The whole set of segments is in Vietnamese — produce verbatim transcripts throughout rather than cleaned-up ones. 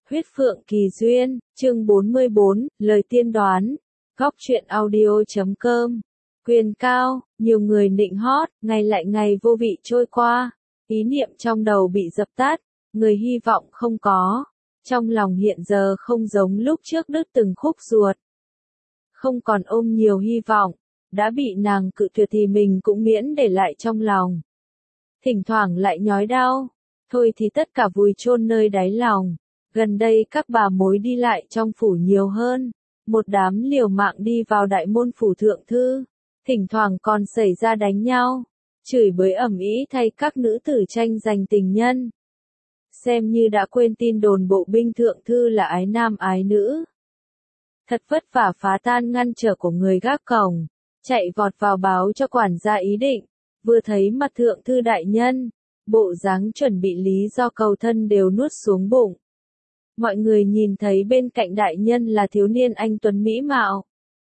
Huyết Phượng Kỳ Duyên, chương bốn mươi bốn, lời tiên đoán. Góc truyện audio chấm com. Quyền cao, nhiều người nịnh hót, ngày lại ngày vô vị trôi qua. Ý niệm trong đầu bị dập tắt, người hy vọng không có. Trong lòng hiện giờ không giống lúc trước đứt từng khúc ruột. Không còn ôm nhiều hy vọng, đã bị nàng cự tuyệt thì mình cũng miễn để lại trong lòng. Thỉnh thoảng lại nhói đau, thôi thì tất cả vùi chôn nơi đáy lòng. Gần đây các bà mối đi lại trong phủ nhiều hơn, một đám liều mạng đi vào đại môn phủ thượng thư, thỉnh thoảng còn xảy ra đánh nhau, chửi bới ầm ĩ thay các nữ tử tranh giành tình nhân. Xem như đã quên tin đồn bộ binh thượng thư là ái nam ái nữ. Thật vất vả phá tan ngăn trở của người gác cổng, chạy vọt vào báo cho quản gia ý định, vừa thấy mặt thượng thư đại nhân, bộ dáng chuẩn bị lý do cầu thân đều nuốt xuống bụng. Mọi người nhìn thấy bên cạnh đại nhân là thiếu niên anh tuấn mỹ mạo.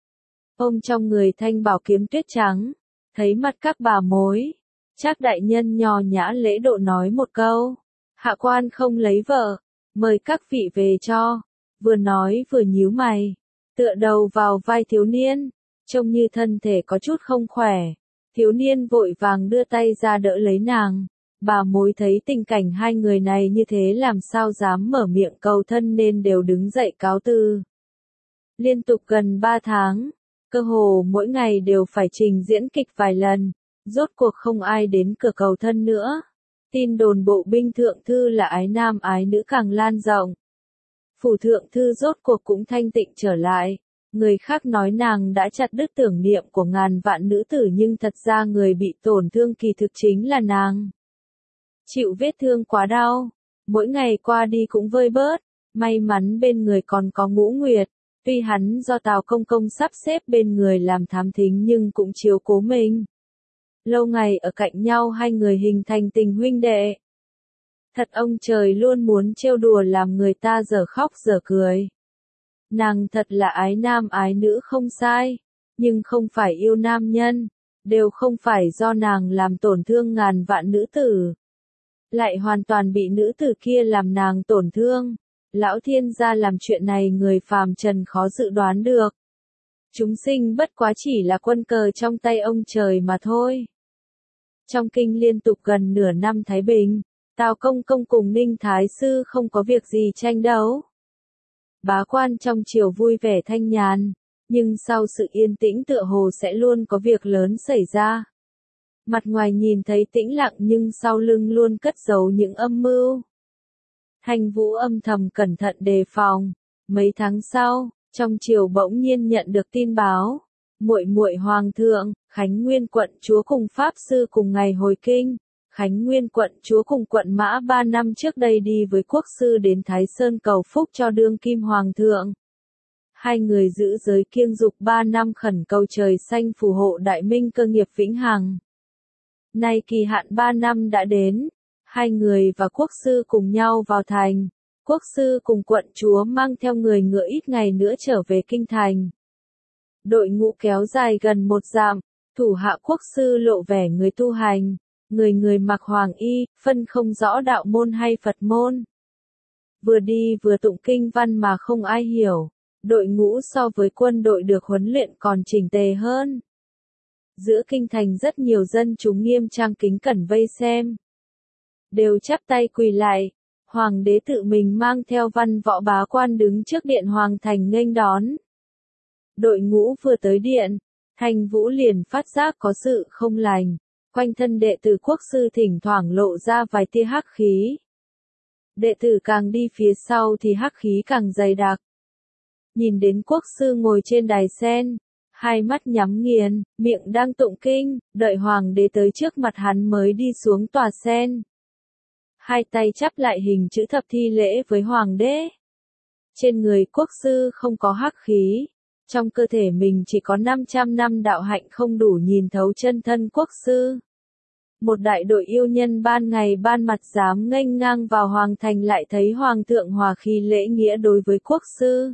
Ôm trong người thanh bảo kiếm tuyết trắng, thấy mặt các bà mối, chắc đại nhân nho nhã lễ độ nói một câu, hạ quan không lấy vợ, mời các vị về cho, vừa nói vừa nhíu mày, tựa đầu vào vai thiếu niên, trông như thân thể có chút không khỏe, thiếu niên vội vàng đưa tay ra đỡ lấy nàng. Bà mối thấy tình cảnh hai người này như thế làm sao dám mở miệng cầu thân nên đều đứng dậy cáo từ. Liên tục gần ba tháng, cơ hồ mỗi ngày đều phải trình diễn kịch vài lần, rốt cuộc không ai đến cửa cầu thân nữa. Tin đồn bộ binh thượng thư là ái nam ái nữ càng lan rộng. Phủ thượng thư rốt cuộc cũng thanh tịnh trở lại, người khác nói nàng đã chặt đứt tưởng niệm của ngàn vạn nữ tử nhưng thật ra người bị tổn thương kỳ thực chính là nàng. Chịu vết thương quá đau, mỗi ngày qua đi cũng vơi bớt, may mắn bên người còn có Ngũ Nguyệt, tuy hắn do Tào Công Công sắp xếp bên người làm thám thính nhưng cũng chiếu cố mình. Lâu ngày ở cạnh nhau hai người hình thành tình huynh đệ. Thật ông trời luôn muốn trêu đùa làm người ta dở khóc dở cười. Nàng thật là ái nam ái nữ không sai, nhưng không phải yêu nam nhân, đều không phải do nàng làm tổn thương ngàn vạn nữ tử. Lại hoàn toàn bị nữ tử kia làm nàng tổn thương. Lão thiên gia làm chuyện này người phàm trần khó dự đoán được. Chúng sinh bất quá chỉ là quân cờ trong tay ông trời mà thôi. Trong kinh liên tục gần nửa năm thái bình, Tào Công Công cùng Ninh Thái Sư không có việc gì tranh đấu. Bá quan trong triều vui vẻ thanh nhàn, nhưng sau sự yên tĩnh tựa hồ sẽ luôn có việc lớn xảy ra. Mặt ngoài nhìn thấy tĩnh lặng nhưng sau lưng luôn cất giấu những âm mưu. Thanh Vũ âm thầm cẩn thận đề phòng. Mấy tháng sau, trong triều bỗng nhiên nhận được tin báo, muội muội hoàng thượng, Khánh Nguyên quận chúa cùng pháp sư cùng ngày hồi kinh. Khánh Nguyên quận chúa cùng quận mã ba năm trước đây đi với quốc sư đến Thái Sơn cầu phúc cho đương kim hoàng thượng. Hai người giữ giới kiêng dục ba năm khẩn cầu trời xanh phù hộ đại minh cơ nghiệp vĩnh hằng. Nay kỳ hạn ba năm đã đến, hai người và quốc sư cùng nhau vào thành, quốc sư cùng quận chúa mang theo người ngựa ít ngày nữa trở về kinh thành. Đội ngũ kéo dài gần một dặm, thủ hạ quốc sư lộ vẻ người tu hành, người người mặc hoàng y, phân không rõ đạo môn hay Phật môn. Vừa đi vừa tụng kinh văn mà không ai hiểu, đội ngũ so với quân đội được huấn luyện còn chỉnh tề hơn. Giữa kinh thành rất nhiều dân chúng nghiêm trang kính cẩn vây xem. Đều chắp tay quỳ lại, hoàng đế tự mình mang theo văn võ bá quan đứng trước điện hoàng thành nghênh đón. Đội ngũ vừa tới điện, Thanh Vũ liền phát giác có sự không lành, quanh thân đệ tử quốc sư thỉnh thoảng lộ ra vài tia hắc khí. Đệ tử càng đi phía sau thì hắc khí càng dày đặc. Nhìn đến quốc sư ngồi trên đài sen, hai mắt nhắm nghiền, miệng đang tụng kinh, đợi hoàng đế tới trước mặt hắn mới đi xuống tòa sen. Hai tay chắp lại hình chữ thập thi lễ với hoàng đế. Trên người quốc sư không có hắc khí, trong cơ thể mình chỉ có năm trăm năm đạo hạnh không đủ nhìn thấu chân thân quốc sư. Một đại đội yêu nhân ban ngày ban mặt dám nghênh ngang vào hoàng thành lại thấy hoàng thượng hòa khí lễ nghĩa đối với quốc sư.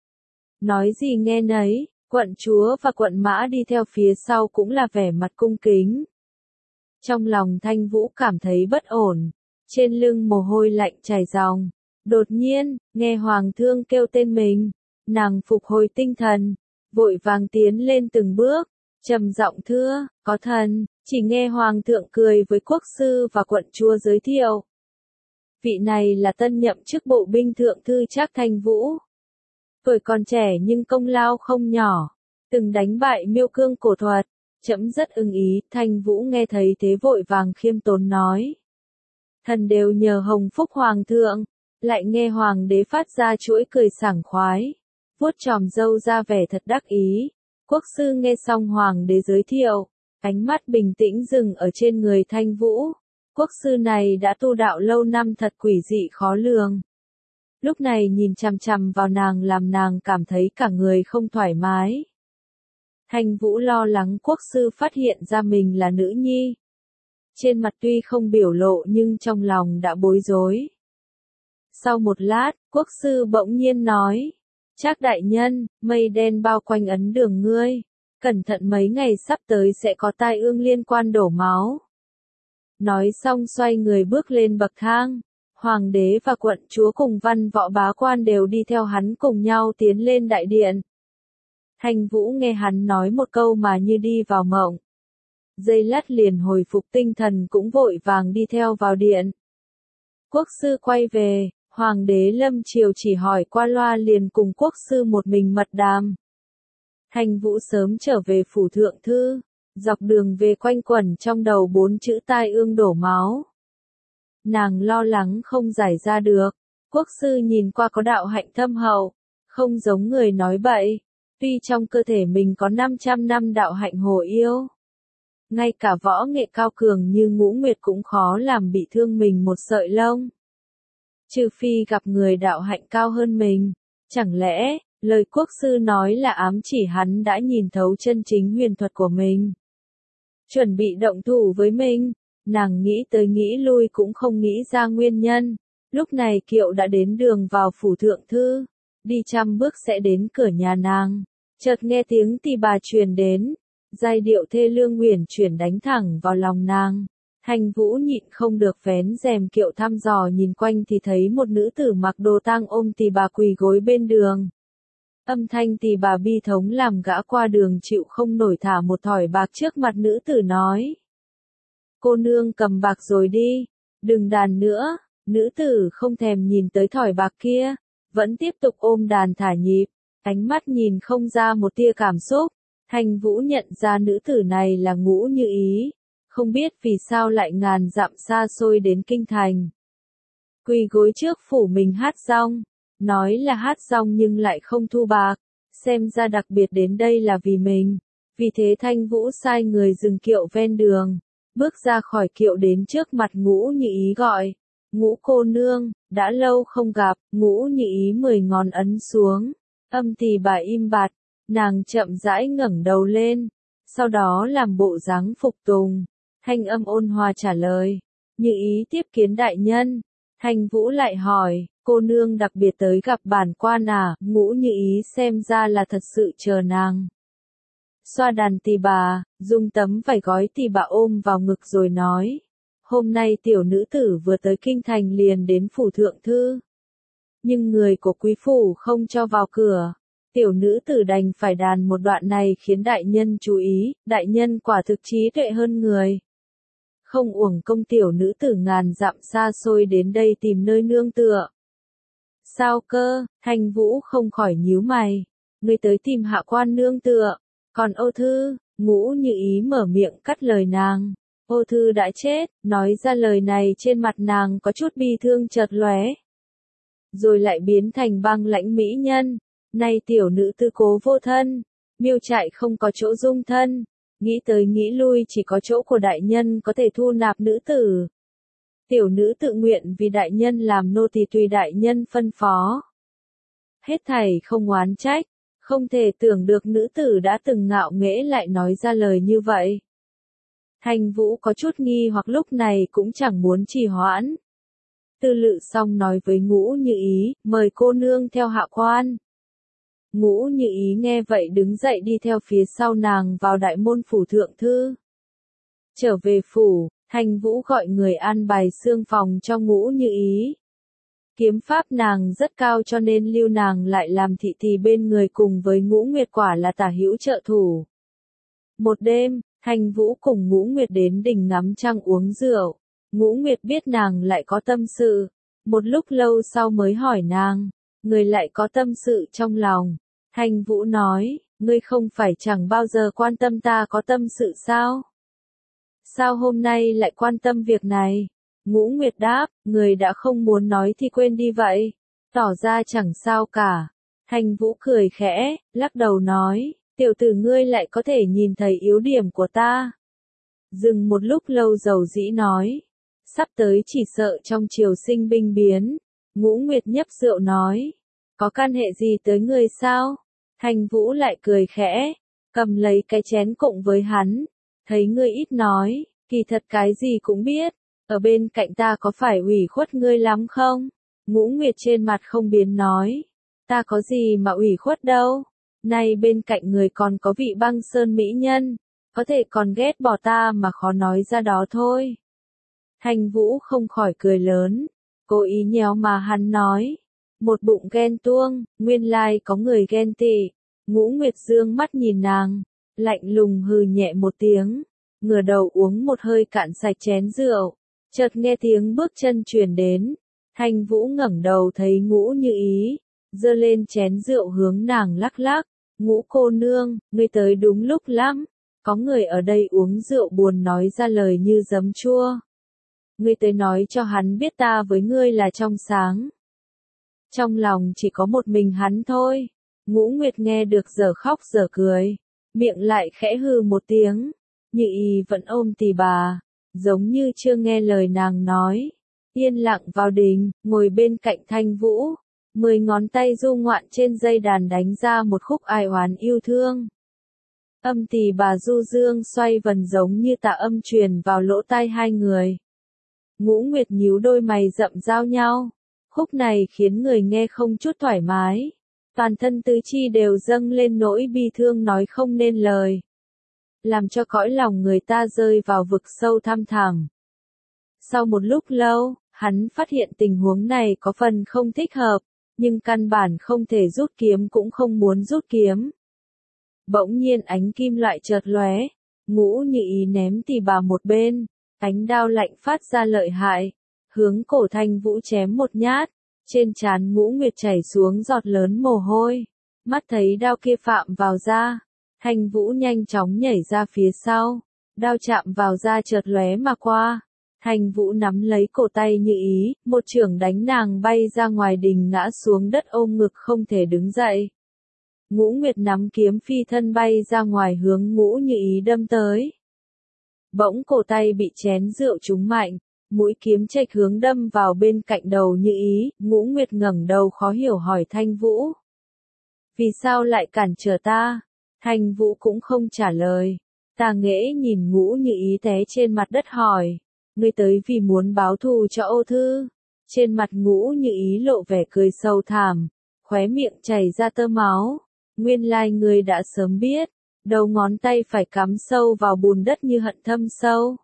Nói gì nghe nấy. Quận chúa và quận mã đi theo phía sau cũng là vẻ mặt cung kính. Trong lòng Thanh Vũ cảm thấy bất ổn, trên lưng mồ hôi lạnh chảy ròng, Đột nhiên, nghe hoàng thương kêu tên mình, nàng phục hồi tinh thần, vội vàng tiến lên từng bước, trầm giọng thưa, có thần, chỉ nghe hoàng thượng cười với quốc sư và quận chúa giới thiệu. Vị này là tân nhậm chức bộ binh thượng thư Trác Thanh Vũ. Tuổi còn trẻ nhưng công lao không nhỏ, từng đánh bại Miêu Cương cổ thuật, trẫm rất ưng ý. Thanh Vũ nghe thấy thế vội vàng khiêm tốn nói. Thần đều nhờ hồng phúc hoàng thượng, lại nghe hoàng đế phát ra chuỗi cười sảng khoái, vuốt chòm râu ra vẻ thật đắc ý. Quốc sư nghe xong hoàng đế giới thiệu, ánh mắt bình tĩnh dừng ở trên người Thanh Vũ. Quốc sư này đã tu đạo lâu năm thật quỷ dị khó lường. Lúc này nhìn chằm chằm vào nàng làm nàng cảm thấy cả người không thoải mái. Thanh Vũ lo lắng quốc sư phát hiện ra mình là nữ nhi. Trên mặt tuy không biểu lộ nhưng trong lòng đã bối rối. Sau một lát, quốc sư bỗng nhiên nói. Trác đại nhân, mây đen bao quanh ấn đường ngươi. Cẩn thận mấy ngày sắp tới sẽ có tai ương liên quan đổ máu. Nói xong xoay người bước lên bậc thang. Hoàng đế và quận chúa cùng văn võ bá quan đều đi theo hắn cùng nhau tiến lên đại điện. Thanh Vũ nghe hắn nói một câu mà như đi vào mộng. Giây lát liền hồi phục tinh thần cũng vội vàng đi theo vào điện. Quốc sư quay về, hoàng đế lâm triều chỉ hỏi qua loa liền cùng quốc sư một mình mật đàm. Thanh Vũ sớm trở về phủ thượng thư, dọc đường về quanh quẩn trong đầu bốn chữ tai ương đổ máu. Nàng lo lắng không giải ra được, quốc sư nhìn qua có đạo hạnh thâm hậu, không giống người nói bậy, tuy trong cơ thể mình có năm trăm năm đạo hạnh hồ yêu. Ngay cả võ nghệ cao cường như Ngũ Nguyệt cũng khó làm bị thương mình một sợi lông. Trừ phi gặp người đạo hạnh cao hơn mình, chẳng lẽ, lời quốc sư nói là ám chỉ hắn đã nhìn thấu chân chính huyền thuật của mình. Chuẩn bị động thủ với mình, nàng nghĩ tới nghĩ lui cũng không nghĩ ra nguyên nhân. Lúc này kiệu đã đến đường vào phủ thượng thư, đi trăm bước sẽ đến cửa nhà nàng. Chợt nghe tiếng tỳ bà truyền đến, giai điệu thê lương uyển chuyển đánh thẳng vào lòng nàng. Thanh Vũ nhịn không được vén rèm kiệu thăm dò nhìn quanh thì thấy một nữ tử mặc đồ tang ôm tỳ bà quỳ gối bên đường. Âm thanh tỳ bà bi thống làm gã qua đường chịu không nổi thả một thỏi bạc trước mặt nữ tử nói. Cô nương cầm bạc rồi đi, đừng đàn nữa. Nữ tử không thèm nhìn tới thỏi bạc kia, vẫn tiếp tục ôm đàn thả nhịp, ánh mắt nhìn không ra một tia cảm xúc. Thanh Vũ nhận ra nữ tử này là Ngũ Như Ý, không biết vì sao lại ngàn dặm xa xôi đến kinh thành. Quỳ gối trước phủ mình hát rong, nói là hát rong nhưng lại không thu bạc, xem ra đặc biệt đến đây là vì mình. Vì thế Thanh Vũ sai người dừng kiệu ven đường, bước ra khỏi kiệu đến trước mặt Ngũ Như Ý gọi. Ngũ cô nương, đã lâu không gặp. Ngũ Như Ý mười ngón ấn xuống, âm tỳ bà im bặt, nàng chậm rãi ngẩng đầu lên, sau đó làm bộ dáng phục tùng, thanh âm ôn hòa trả lời, Như Ý tiếp kiến đại nhân. Thanh Vũ lại hỏi, cô nương đặc biệt tới gặp bản quan à? Ngũ Như Ý xem ra là thật sự chờ nàng. Xoa đàn tỳ bà, dùng tấm vải gói tỳ bà ôm vào ngực rồi nói. Hôm nay tiểu nữ tử vừa tới kinh thành liền đến phủ thượng thư. Nhưng người của quý phủ không cho vào cửa. Tiểu nữ tử đành phải đàn một đoạn này khiến đại nhân chú ý, đại nhân quả thực trí tuệ hơn người. Không uổng công tiểu nữ tử ngàn dặm xa xôi đến đây tìm nơi nương tựa. Sao cơ? Thanh Vũ không khỏi nhíu mày. Ngươi tới tìm hạ quan nương tựa. Còn Ô Thư, Ngũ Như Ý mở miệng cắt lời nàng. Ô Thư đã chết, nói ra lời này trên mặt nàng có chút bi thương chợt lóe. Rồi lại biến thành băng lãnh mỹ nhân. Nay tiểu nữ tư cố vô thân, miêu trại không có chỗ dung thân. Nghĩ tới nghĩ lui chỉ có chỗ của đại nhân có thể thu nạp nữ tử. Tiểu nữ tự nguyện vì đại nhân làm nô tỳ tùy đại nhân phân phó. Hết thảy không oán trách, không thể tưởng được nữ tử đã từng ngạo nghễ lại nói ra lời như vậy. Thanh Vũ có chút nghi hoặc lúc này cũng chẳng muốn trì hoãn. Tư lự xong nói với Ngũ Như Ý, mời cô nương theo hạ quan. Ngũ Như Ý nghe vậy đứng dậy đi theo phía sau nàng vào đại môn phủ thượng thư. Trở về phủ, Thanh Vũ gọi người an bài xương phòng cho Ngũ Như Ý. Kiếm pháp nàng rất cao cho nên lưu nàng lại làm thị tỳ bên người cùng với Ngũ Nguyệt quả là tả hữu trợ thủ. Một đêm, Thanh Vũ cùng Ngũ Nguyệt đến đình ngắm trăng uống rượu. Ngũ Nguyệt biết nàng lại có tâm sự. Một lúc lâu sau mới hỏi nàng, người lại có tâm sự trong lòng. Thanh Vũ nói, ngươi không phải chẳng bao giờ quan tâm ta có tâm sự sao? Sao hôm nay lại quan tâm việc này? Ngũ Nguyệt đáp, người đã không muốn nói thì quên đi vậy. Tỏ ra chẳng sao cả. Thanh Vũ cười khẽ, lắc đầu nói, tiểu tử ngươi lại có thể nhìn thấy yếu điểm của ta. Dừng một lúc lâu dầu dĩ nói, sắp tới chỉ sợ trong triều sinh binh biến. Ngũ Nguyệt nhấp rượu nói, có can hệ gì tới ngươi sao? Thanh Vũ lại cười khẽ, cầm lấy cái chén cộng với hắn, thấy ngươi ít nói, kỳ thật cái gì cũng biết, ở bên cạnh ta có phải ủy khuất ngươi lắm không? Ngũ Nguyệt trên mặt không biến nói, ta có gì mà ủy khuất đâu, nay bên cạnh người còn có vị Băng Sơn mỹ nhân, có thể còn ghét bỏ ta mà khó nói ra đó thôi. Thanh Vũ không khỏi cười lớn, cố ý nhéo mà hắn nói, một bụng ghen tuông, nguyên lai có người ghen tị. Ngũ Nguyệt dương mắt nhìn nàng, lạnh lùng hừ nhẹ một tiếng, ngửa đầu uống một hơi cạn sạch chén rượu, chợt nghe tiếng bước chân truyền đến. Thanh Vũ ngẩng đầu thấy Ngũ Như Ý, giơ lên chén rượu hướng nàng lắc lắc, Ngũ cô nương, ngươi tới đúng lúc lắm, có người ở đây uống rượu buồn nói ra lời như giấm chua. Ngươi tới nói cho hắn biết ta với ngươi là trong sáng. Trong lòng chỉ có một mình hắn thôi. Ngũ Nguyệt nghe được giờ khóc giờ cười, miệng lại khẽ hừ một tiếng, Như Ý vẫn ôm tỳ bà, giống như chưa nghe lời nàng nói, yên lặng vào đình, ngồi bên cạnh Thanh Vũ, mười ngón tay du ngoạn trên dây đàn đánh ra một khúc ai oán yêu thương. Âm tỳ bà du dương xoay vần giống như tạ âm truyền vào lỗ tai hai người. Ngũ Nguyệt nhíu đôi mày rậm giao nhau, khúc này khiến người nghe không chút thoải mái. Toàn thân tứ chi đều dâng lên nỗi bi thương nói không nên lời, làm cho cõi lòng người ta rơi vào vực sâu thăm thẳm. Sau một lúc lâu, hắn phát hiện tình huống này có phần không thích hợp, nhưng căn bản không thể rút kiếm cũng không muốn rút kiếm. Bỗng nhiên ánh kim loại chợt lóe, Ngũ Như Ý ném tỳ bà một bên, ánh đao lạnh phát ra lợi hại, hướng cổ Thanh Vũ chém một nhát. Trên trán Ngũ Nguyệt chảy xuống giọt lớn mồ hôi, mắt thấy đao kia phạm vào da, Thanh Vũ nhanh chóng nhảy ra phía sau, đao chạm vào da chợt lóe mà qua. Thanh Vũ nắm lấy cổ tay Như Ý, một chưởng đánh nàng bay ra ngoài đình ngã xuống đất ôm ngực không thể đứng dậy. Ngũ Nguyệt nắm kiếm phi thân bay ra ngoài hướng Ngũ Như Ý đâm tới. Bỗng cổ tay bị chén rượu trúng mạnh. Mũi kiếm chệch hướng đâm vào bên cạnh đầu Như Ý, Ngũ Nguyệt ngẩng đầu khó hiểu hỏi Thanh Vũ. Vì sao lại cản trở ta? Thanh Vũ cũng không trả lời. Tà Nghễ nhìn Ngũ Như Ý té trên mặt đất hỏi. Ngươi tới vì muốn báo thù cho Ô Thư. Trên mặt Ngũ Như Ý lộ vẻ cười sâu thẳm, khóe miệng chảy ra tơ máu. Nguyên lai ngươi đã sớm biết, đầu ngón tay phải cắm sâu vào bùn đất như hận thâm sâu.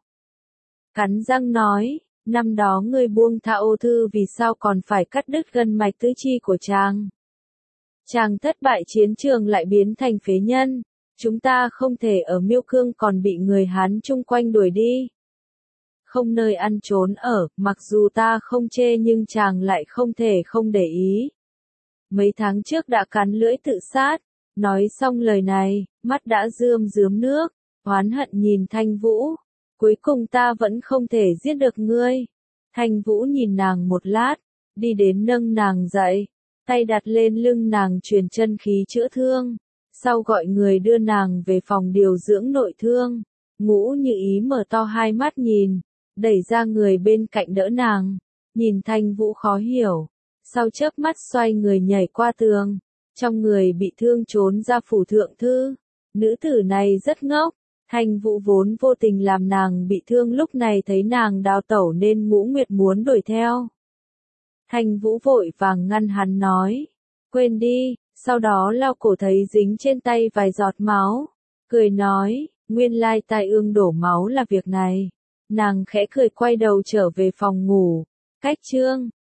Cắn răng nói, năm đó ngươi buông tha Ô Thư vì sao còn phải cắt đứt gân mạch tứ chi của chàng. Chàng thất bại chiến trường lại biến thành phế nhân, chúng ta không thể ở Miêu Cương còn bị người Hán chung quanh đuổi đi. Không nơi ăn trốn ở, mặc dù ta không chê nhưng chàng lại không thể không để ý. Mấy tháng trước đã cắn lưỡi tự sát, nói xong lời này, mắt đã rơm rớm nước, oán hận nhìn Thanh Vũ. Cuối cùng ta vẫn không thể giết được ngươi. Thanh Vũ nhìn nàng một lát, đi đến nâng nàng dậy, tay đặt lên lưng nàng truyền chân khí chữa thương, sau gọi người đưa nàng về phòng điều dưỡng nội thương. Ngũ Như Ý mở to hai mắt nhìn, đẩy ra người bên cạnh đỡ nàng, nhìn Thanh Vũ khó hiểu, sau chớp mắt xoay người nhảy qua tường, trong người bị thương trốn ra phủ thượng thư. Nữ tử này rất ngốc. Thanh Vũ vốn vô tình làm nàng bị thương lúc này thấy nàng đào tẩu nên Ngũ Nguyệt muốn đuổi theo. Thanh Vũ vội vàng ngăn hắn nói, quên đi, sau đó lau cổ thấy dính trên tay vài giọt máu, cười nói, nguyên lai tai ương đổ máu là việc này. Nàng khẽ cười quay đầu trở về phòng ngủ, cách chương.